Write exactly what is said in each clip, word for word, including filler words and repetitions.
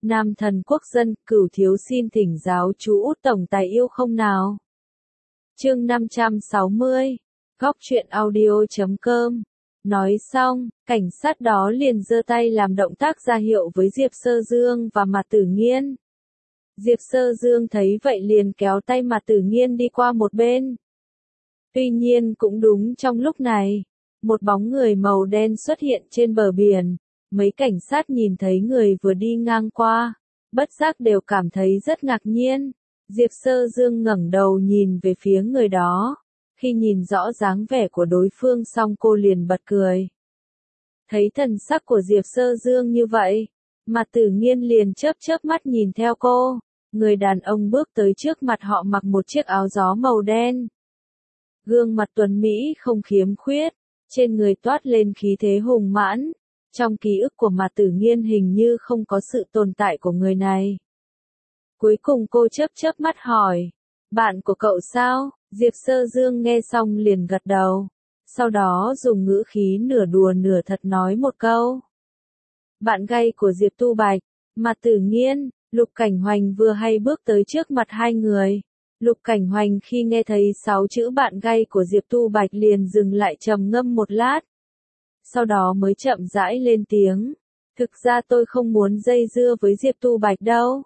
Nam thần quốc dân, Cửu thiếu xin thỉnh giáo chú Út tổng tài yêu không nào. Chương năm trăm sáu mươi, Góc truyện audio chấm com. Nói xong, cảnh sát đó liền giơ tay làm động tác ra hiệu với Diệp Sơ Dương và Mạc Tử Nghiên. Diệp Sơ Dương thấy vậy liền kéo tay Mạc Tử Nghiên đi qua một bên. Tuy nhiên cũng đúng trong lúc này, một bóng người màu đen xuất hiện trên bờ biển. Mấy cảnh sát nhìn thấy người vừa đi ngang qua, bất giác đều cảm thấy rất ngạc nhiên. Diệp Sơ Dương ngẩng đầu nhìn về phía người đó. Khi nhìn rõ dáng vẻ của đối phương xong cô liền bật cười. Thấy thần sắc của Diệp Sơ Dương như vậy, Mạc Tử Nghiên liền chớp chớp mắt nhìn theo cô. Người đàn ông bước tới trước mặt họ mặc một chiếc áo gió màu đen. Gương mặt tuấn mỹ không khiếm khuyết, trên người toát lên khí thế hùng mãn. Trong ký ức của Mạc Tử Nghiên hình như không có sự tồn tại của người này. Cuối cùng cô chớp chớp mắt hỏi, bạn của cậu sao? Diệp Sơ Dương nghe xong liền gật đầu. Sau đó dùng ngữ khí nửa đùa nửa thật nói một câu. Bạn gay của Diệp Tu Bạch. Mạc Tử Nghiên, Lục Cảnh Hoành vừa hay bước tới trước mặt hai người. Lục Cảnh Hoành khi nghe thấy sáu chữ bạn gay của Diệp Tu Bạch liền dừng lại trầm ngâm một lát. Sau đó mới chậm rãi lên tiếng. Thực ra tôi không muốn dây dưa với Diệp Tu Bạch đâu.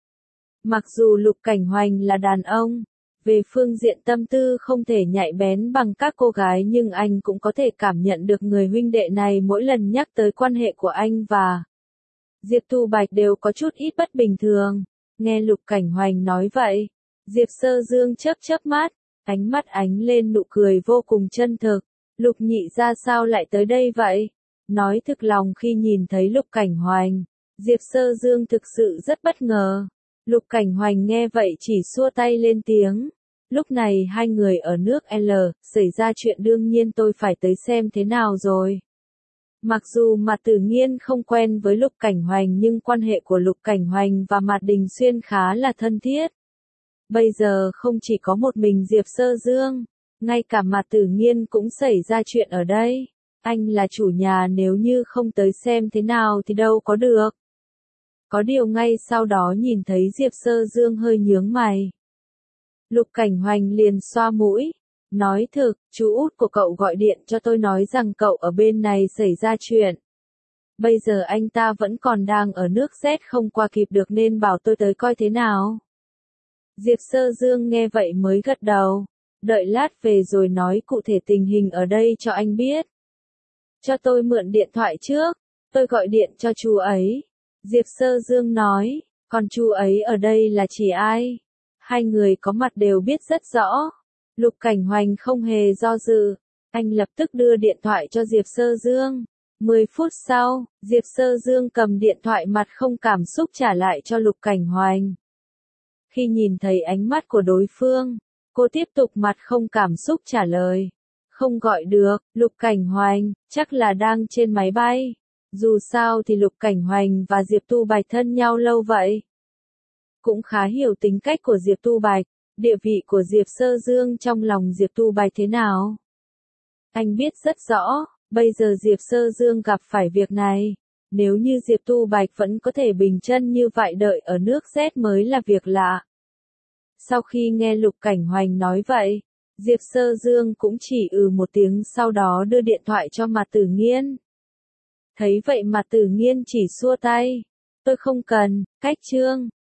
Mặc dù Lục Cảnh Hoành là đàn ông, về phương diện tâm tư không thể nhạy bén bằng các cô gái nhưng anh cũng có thể cảm nhận được người huynh đệ này mỗi lần nhắc tới quan hệ của anh và Diệp Tu Bạch đều có chút ít bất bình thường. Nghe Lục Cảnh Hoành nói vậy, Diệp Sơ Dương chớp chớp mắt, ánh mắt ánh lên nụ cười vô cùng chân thực. Lục nhị ra sao lại tới đây vậy? Nói thực lòng khi nhìn thấy Lục Cảnh Hoành, Diệp Sơ Dương thực sự rất bất ngờ. Lục Cảnh Hoành nghe vậy chỉ xua tay lên tiếng. Lúc này hai người ở nước L, xảy ra chuyện đương nhiên tôi phải tới xem thế nào rồi. Mặc dù Mạc Tử Nghiên không quen với Lục Cảnh Hoành nhưng quan hệ của Lục Cảnh Hoành và Mạc Đình Xuyên khá là thân thiết. Bây giờ không chỉ có một mình Diệp Sơ Dương, ngay cả Mạc Tử Nghiên cũng xảy ra chuyện ở đây. Anh là chủ nhà nếu như không tới xem thế nào thì đâu có được. Có điều ngay sau đó nhìn thấy Diệp Sơ Dương hơi nhướng mày. Lục Cảnh Hoành liền xoa mũi, nói thực, chú út của cậu gọi điện cho tôi nói rằng cậu ở bên này xảy ra chuyện. Bây giờ anh ta vẫn còn đang ở nước Z không qua kịp được nên bảo tôi tới coi thế nào. Diệp Sơ Dương nghe vậy mới gật đầu, đợi lát về rồi nói cụ thể tình hình ở đây cho anh biết. Cho tôi mượn điện thoại trước, tôi gọi điện cho chú ấy. Diệp Sơ Dương nói, còn chú ấy ở đây là chỉ ai? Hai người có mặt đều biết rất rõ. Lục Cảnh Hoành không hề do dự, anh lập tức đưa điện thoại cho Diệp Sơ Dương. Mười phút sau, Diệp Sơ Dương cầm điện thoại mặt không cảm xúc trả lại cho Lục Cảnh Hoành. Khi nhìn thấy ánh mắt của đối phương, cô tiếp tục mặt không cảm xúc trả lời. Không gọi được, Lục Cảnh Hoành, chắc là đang trên máy bay. Dù sao thì Lục Cảnh Hoành và Diệp Tu Bạch thân nhau lâu vậy. Cũng khá hiểu tính cách của Diệp Tu Bạch, địa vị của Diệp Sơ Dương trong lòng Diệp Tu Bạch thế nào. Anh biết rất rõ, bây giờ Diệp Sơ Dương gặp phải việc này. Nếu như Diệp Tu Bạch vẫn có thể bình chân như vậy đợi ở nước Z mới là việc lạ. Sau khi nghe Lục Cảnh Hoành nói vậy, Diệp Sơ Dương cũng chỉ ừ một tiếng sau đó đưa điện thoại cho Mạc Tử Nghiên. Thấy vậy Mạc Tử Nghiên chỉ xua tay. Tôi không cần, cách chương.